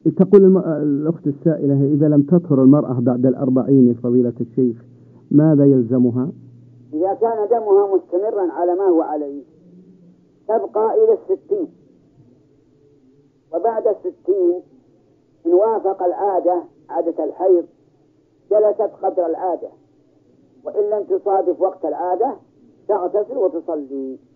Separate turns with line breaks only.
تقول الأخت السائلة: إذا لم تطهر المرأة بعد 40 فضيلة الشيخ ماذا يلزمها؟
إذا كان دمها مستمرا على ما هو عليه تبقى إلى 60، وبعد 60 إن وافق العادة عادة الحيض جلست قدر العادة، وإن لم تصادف وقت العادة تغتسل وتصلي.